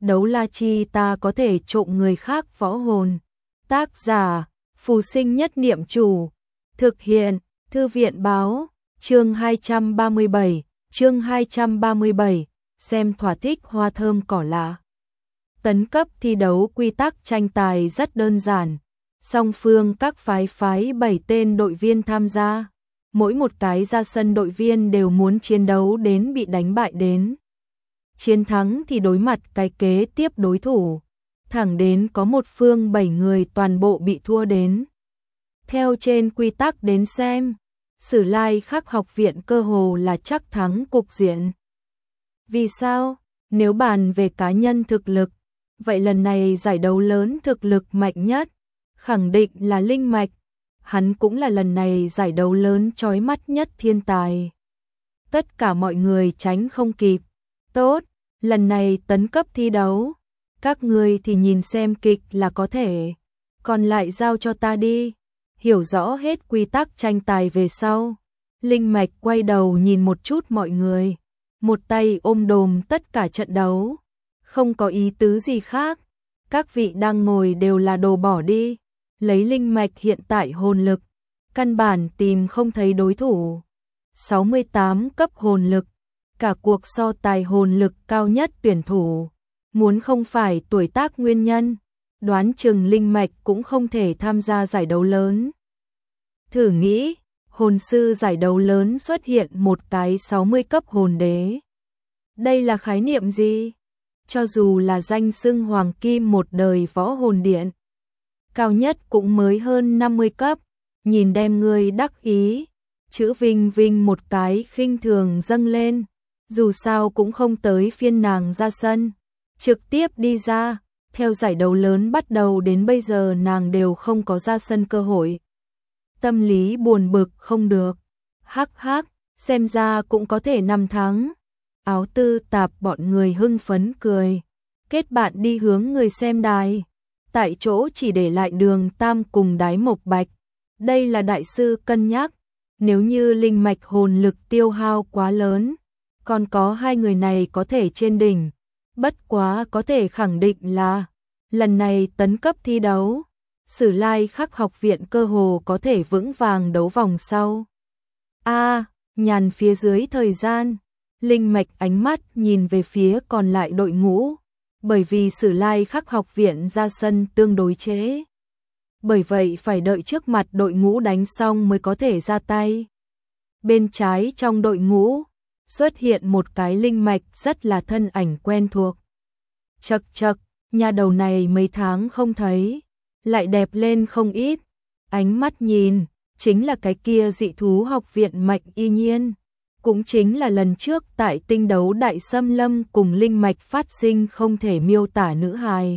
đấu la chi ta có thể trộm người khác võ hồn. Tác giả, Phù Sinh Nhất Niệm Chủ. Thực hiện, Thư viện báo, chương 237, xem thỏa thích hoa thơm cỏ lạ. Tấn cấp thi đấu quy tắc tranh tài rất đơn giản. Song phương các phái 7 tên đội viên tham gia. Mỗi một cái ra sân đội viên đều muốn chiến đấu đến bị đánh bại đến. Chiến thắng thì đối mặt cái kế tiếp đối thủ. Thẳng đến có một phương 7 người toàn bộ bị thua đến. Theo trên quy tắc đến xem, Sử Lai Khắc học viện cơ hồ là chắc thắng cục diện. Vì sao? Nếu bàn về cá nhân thực lực, vậy lần này giải đấu lớn thực lực mạnh nhất, khẳng định là Linh Mạch. Hắn cũng là lần này giải đấu lớn chói mắt nhất thiên tài. Tất cả mọi người tránh không kịp. Tốt, lần này tấn cấp thi đấu. Các người thì nhìn xem kịch là có thể. Còn lại giao cho ta đi. Hiểu rõ hết quy tắc tranh tài về sau. Linh Mạch quay đầu nhìn một chút mọi người. Một tay ôm đồm tất cả trận đấu. Không có ý tứ gì khác. Các vị đang ngồi đều là đồ bỏ đi. Lấy Linh Mạch hiện tại hồn lực. Căn bản tìm không thấy đối thủ. 68 cấp hồn lực. Cả cuộc so tài hồn lực cao nhất tuyển thủ. Muốn không phải tuổi tác nguyên nhân, đoán chừng Linh Mạch cũng không thể tham gia giải đấu lớn. Thử nghĩ, hồn sư giải đấu lớn xuất hiện một cái 60 cấp hồn đế. Đây là khái niệm gì? Cho dù là danh xưng hoàng kim một đời võ hồn điện, cao nhất cũng mới hơn 50 cấp, nhìn đem người đắc ý, chữ vinh vinh một cái khinh thường dâng lên, dù sao cũng không tới phiên nàng ra sân. Trực tiếp đi ra, theo giải đấu lớn bắt đầu đến bây giờ nàng đều không có ra sân cơ hội. Tâm lý buồn bực không được. Hắc hắc, xem ra cũng có thể 5 tháng. Áo tư tạp bọn người hưng phấn cười. Kết bạn đi hướng người xem đài. Tại chỗ chỉ để lại Đường Tam cùng Đái Mộc Bạch. Đây là đại sư cân nhắc. Nếu như linh mạch hồn lực tiêu hao quá lớn, còn có hai người này có thể trên đỉnh. Bất quá có thể khẳng định là lần này tấn cấp thi đấu, Sử Lai Khắc học viện cơ hồ có thể vững vàng đấu vòng sau. Nhàn phía dưới thời gian, Linh Mạch ánh mắt nhìn về phía còn lại đội ngũ, bởi vì Sử Lai Khắc học viện ra sân tương đối trễ. Bởi vậy phải đợi trước mặt đội ngũ đánh xong mới có thể ra tay. Bên trái trong đội ngũ xuất hiện một cái Linh Mạch rất là thân ảnh quen thuộc. Chậc chậc, nhà đầu này mấy tháng không thấy, lại đẹp lên không ít. Ánh mắt nhìn, chính là cái kia dị thú học viện Mạch Y Nhiên. Cũng chính là lần trước tại tinh đấu đại xâm lâm cùng Linh Mạch phát sinh không thể miêu tả nữ hài.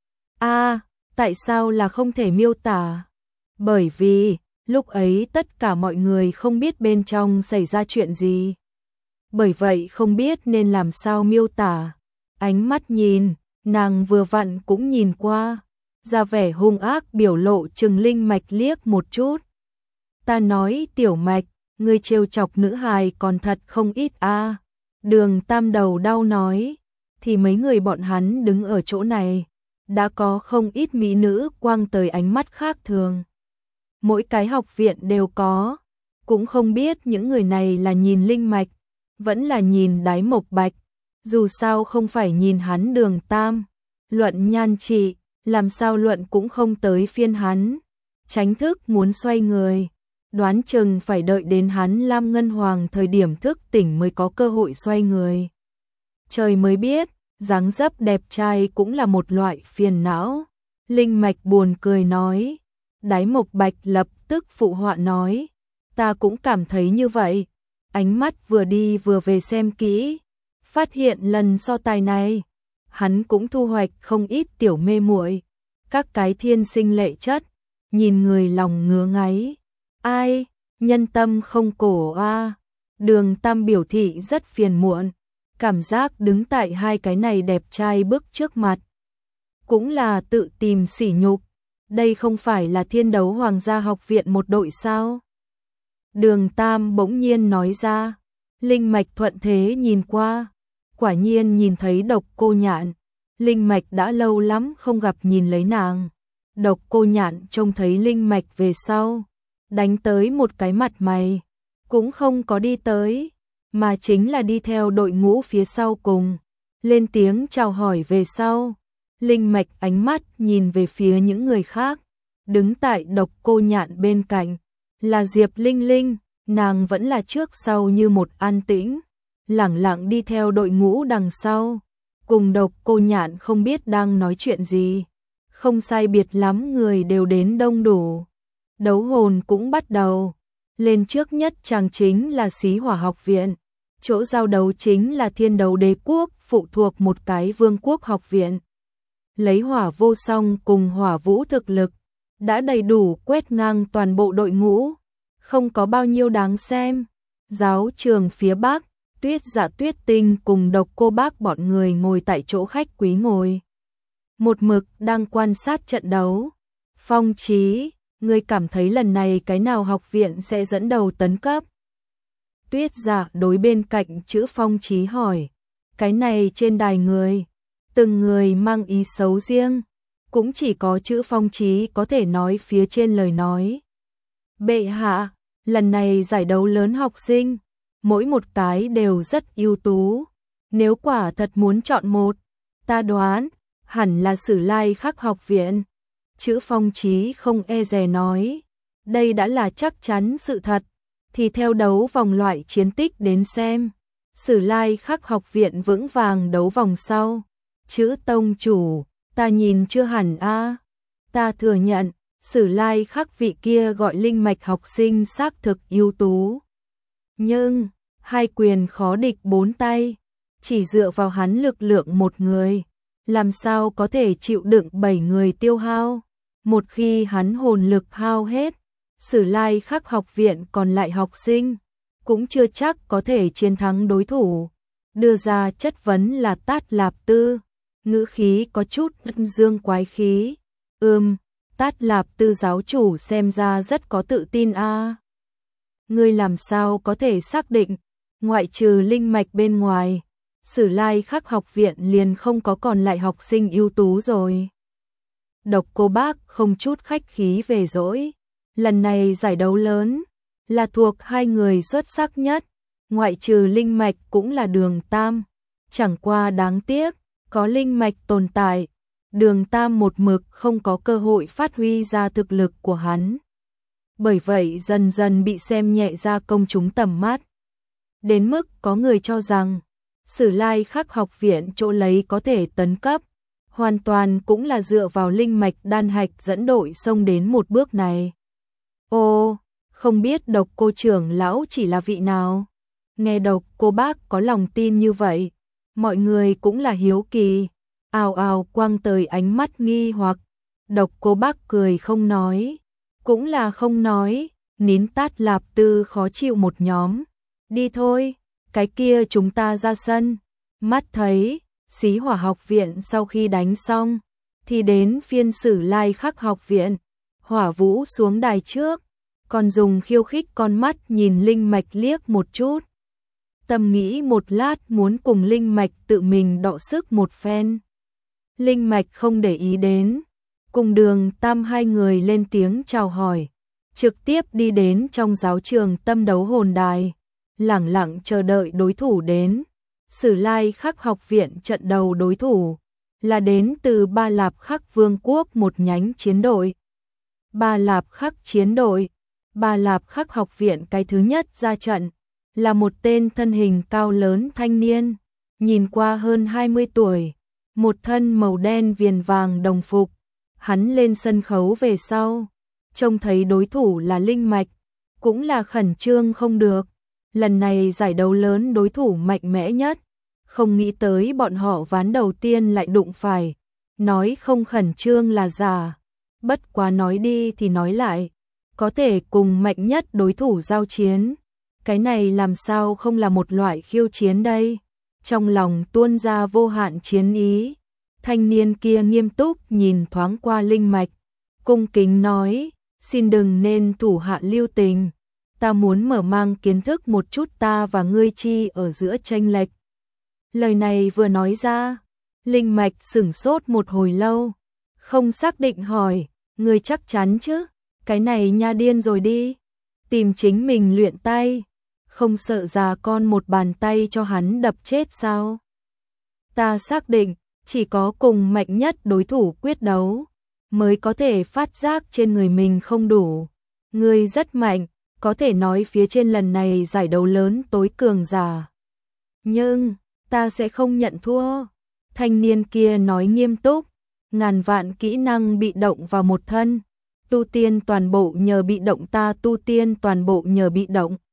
Tại sao là không thể miêu tả? Bởi vì, lúc ấy tất cả mọi người không biết bên trong xảy ra chuyện gì. Bởi vậy không biết nên làm sao miêu tả. Ánh mắt nhìn, nàng vừa vặn cũng nhìn qua, ra vẻ hung ác biểu lộ chừng Linh Mạch liếc một chút. Ta nói Tiểu Mạch, ngươi trêu chọc nữ hài còn thật không ít a. Đường Tam đầu đau nói, thì mấy người bọn hắn đứng ở chỗ này, đã có không ít mỹ nữ quang tới ánh mắt khác thường. Mỗi cái học viện đều có, cũng không biết những người này là nhìn Linh Mạch, vẫn là nhìn Đái Mộc Bạch, dù sao không phải nhìn hắn Đường Tam. Luận nhan trị, làm sao luận cũng không tới phiên hắn. Tránh thức muốn xoay người, đoán chừng phải đợi đến hắn Lam Ngân Hoàng thời điểm thức tỉnh mới có cơ hội xoay người. Trời mới biết, dáng dấp đẹp trai cũng là một loại phiền não. Linh Mạch buồn cười nói. Đái Mộc Bạch lập tức phụ họa nói, ta cũng cảm thấy như vậy. Ánh mắt vừa đi vừa về xem kỹ, phát hiện lần so tài này, hắn cũng thu hoạch không ít tiểu mê muội, các cái thiên sinh lệ chất, nhìn người lòng ngứa ngáy. Ai, nhân tâm không cổ a. Đường Tam biểu thị rất phiền muộn, cảm giác đứng tại hai cái này đẹp trai bước trước mặt, cũng là tự tìm sỉ nhục. Đây không phải là Thiên Đấu Hoàng gia học viện một đội sao? Đường Tam bỗng nhiên nói ra. Linh Mạch thuận thế nhìn qua, quả nhiên nhìn thấy Độc Cô Nhạn. Linh Mạch đã lâu lắm không gặp nhìn lấy nàng. Độc Cô Nhạn trông thấy Linh Mạch về sau, đánh tới một cái mặt mày, cũng không có đi tới, mà chính là đi theo đội ngũ phía sau cùng, lên tiếng chào hỏi về sau. Linh Mạch ánh mắt nhìn về phía những người khác, đứng tại Độc Cô Nhạn bên cạnh, là Diệp Linh Linh, nàng vẫn là trước sau như một an tĩnh, lẳng lặng đi theo đội ngũ đằng sau, cùng Độc Cô Nhạn không biết đang nói chuyện gì. Không sai biệt lắm người đều đến đông đủ. Đấu hồn cũng bắt đầu. Lên trước nhất chàng chính là Xí Hỏa học viện. Chỗ giao đấu chính là Thiên Đấu Đế quốc, phụ thuộc một cái vương quốc học viện. Lấy Hỏa Vô Song cùng Hỏa Vũ thực lực, đã đầy đủ quét ngang toàn bộ đội ngũ. Không có bao nhiêu đáng xem. Giáo trường phía Bắc, Tuyết Dạ Tuyết Tinh cùng Độc Cô Bác bọn người ngồi tại chỗ khách quý ngồi. Một mực đang quan sát trận đấu. Phong Chí, ngươi cảm thấy lần này cái nào học viện sẽ dẫn đầu tấn cấp? Tuyết Dạ đối bên cạnh chữ Phong Chí hỏi. Cái này trên đài người, từng người mang ý xấu riêng, cũng chỉ có chữ Phong Chí có thể nói phía trên lời nói. Bệ hạ, lần này giải đấu lớn học sinh, mỗi một cái đều rất ưu tú. Nếu quả thật muốn chọn một, ta đoán hẳn là Sử Lai Khắc học viện. Chữ Phong Chí không e dè nói, đây đã là chắc chắn sự thật, thì theo đấu vòng loại chiến tích đến xem, Sử Lai Khắc học viện vững vàng đấu vòng sau. Chữ tông chủ, ta nhìn chưa hẳn a. Ta thừa nhận, Sử Lai Khắc vị kia gọi Linh Mạch học sinh xác thực ưu tú. Nhưng, hai quyền khó địch bốn tay, chỉ dựa vào hắn lực lượng một người, làm sao có thể chịu đựng 7 người tiêu hao. Một khi hắn hồn lực hao hết, Sử Lai Khắc học viện còn lại học sinh, cũng chưa chắc có thể chiến thắng đối thủ. Đưa ra chất vấn là Tát Lạp Tư, ngữ khí có chút dương quái khí. Tát Lạp Tư giáo chủ xem ra rất có tự tin a. Ngươi làm sao có thể xác định, ngoại trừ Linh Mạch bên ngoài, Sử Lai Khắc học viện liền không có còn lại học sinh ưu tú rồi. Độc Cô Bác không chút khách khí về dỗi. Lần này giải đấu lớn là thuộc hai người xuất sắc nhất, ngoại trừ Linh Mạch cũng là Đường Tam. Chẳng qua đáng tiếc, có Linh Mạch tồn tại, Đường Tam một mực không có cơ hội phát huy ra thực lực của hắn. Bởi vậy dần dần bị xem nhẹ ra công chúng tầm mắt. Đến mức có người cho rằng, Sử Lai Khắc học viện chỗ lấy có thể tấn cấp, hoàn toàn cũng là dựa vào Linh Mạch đan hạch dẫn đội xông đến một bước này. Ô, không biết Độc Cô trưởng lão chỉ là vị nào? Nghe Độc Cô Bác có lòng tin như vậy, mọi người cũng là hiếu kỳ, ào ào quăng tới ánh mắt nghi hoặc. Độc Cô Bác cười không nói, cũng là không nói, nín. Tát Lạp Tư khó chịu một nhóm. Đi thôi, cái kia chúng ta ra sân. Mắt thấy Xí Hỏa học viện sau khi đánh xong, thì đến phiên Sử Lai Khắc học viện. Hỏa Vũ xuống đài trước, còn dùng khiêu khích con mắt nhìn Linh Mạch liếc một chút. Tâm nghĩ một lát muốn cùng Linh Mạch tự mình đọ sức một phen. Linh Mạch không để ý đến, cùng Đường Tam hai người lên tiếng chào hỏi, trực tiếp đi đến trong giáo trường tâm đấu hồn đài, lẳng lặng chờ đợi đối thủ đến. Sử Lai Khắc học viện trận đầu đối thủ là đến từ Ba Lạp Khắc Vương quốc một nhánh chiến đội. Ba Lạp Khắc chiến đội, Ba Lạp Khắc học viện cái thứ nhất ra trận là một tên thân hình cao lớn thanh niên, nhìn qua hơn 20 tuổi, một thân màu đen viền vàng đồng phục. Hắn lên sân khấu về sau, trông thấy đối thủ là Linh Mạch, cũng là khẩn trương không được. Lần này giải đấu lớn đối thủ mạnh mẽ nhất, không nghĩ tới bọn họ ván đầu tiên lại đụng phải. Nói không khẩn trương là giả, bất quá nói đi thì nói lại, có thể cùng mạnh nhất đối thủ giao chiến, cái này làm sao không là một loại khiêu chiến đây. Trong lòng tuôn ra vô hạn chiến ý. Thanh niên kia nghiêm túc nhìn thoáng qua Linh Mạch, cung kính nói, xin đừng nên thủ hạ lưu tình, ta muốn mở mang kiến thức một chút ta và ngươi chi ở giữa chênh lệch. Lời này vừa nói ra, Linh Mạch sửng sốt một hồi lâu, không xác định hỏi, người chắc chắn chứ, cái này nha điên rồi đi, tìm chính mình luyện tay, không sợ già con một bàn tay cho hắn đập chết sao? Ta xác định, chỉ có cùng mạnh nhất đối thủ quyết đấu, mới có thể phát giác trên người mình không đủ. Ngươi rất mạnh, có thể nói phía trên lần này giải đấu lớn tối cường giả. Nhưng, ta sẽ không nhận thua. Thanh niên kia nói nghiêm túc, ngàn vạn kỹ năng bị động vào một thân. Tu tiên toàn bộ nhờ bị động, ta tu tiên toàn bộ nhờ bị động.